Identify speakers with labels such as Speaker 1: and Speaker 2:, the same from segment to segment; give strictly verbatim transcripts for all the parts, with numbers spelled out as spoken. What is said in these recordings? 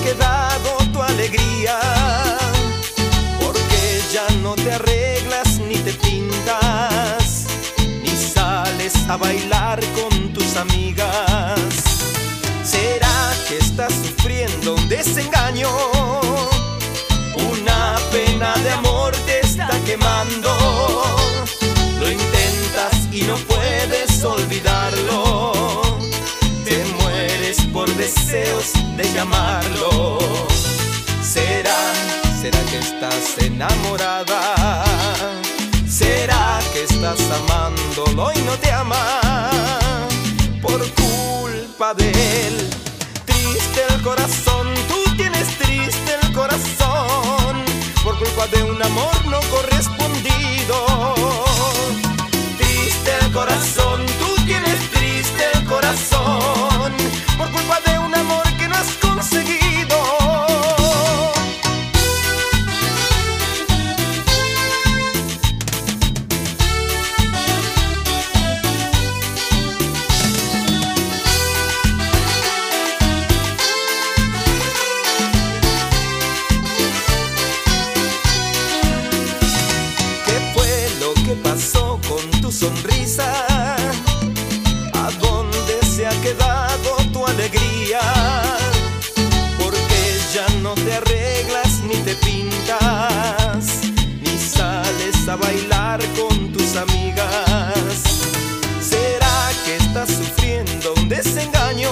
Speaker 1: quedado tu alegría? Porque ya no te arreglas ni te pintas, ni sales a bailar con tus amigas. ¿Será que estás sufriendo un desengaño? Una pena de amor te está quemando. Lo intentas y no puedes olvidarlo. Te mueres por deseos de llamarlo. ¿Será, será que estás enamorada? ¿Será que estás amándolo y no te ama? Por culpa de él, triste el corazón, tú tienes triste el corazón, por culpa de un amor no correspondido. Triste el corazón, tú tienes triste el corazón, por culpa de un amor que no has conseguido. ¿Qué pasó con tu sonrisa? ¿A dónde se ha quedado tu alegría? Porque ya no te arreglas ni te pintas, ni sales a bailar con tus amigas. ¿Será que estás sufriendo un desengaño?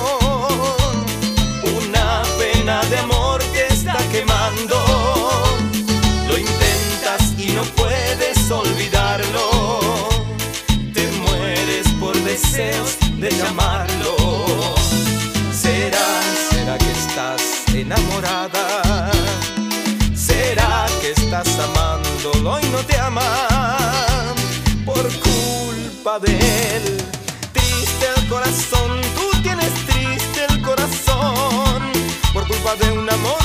Speaker 1: Una pena de amor te está quemando. Lo intentas y no puedes olvidarlo. Te mueres por deseos de llamarlo. ¿Será, será que estás enamorada? ¿Será que estás amándolo y no te ama? Por culpa de él, triste el corazón, tú tienes triste el corazón, por culpa de un amor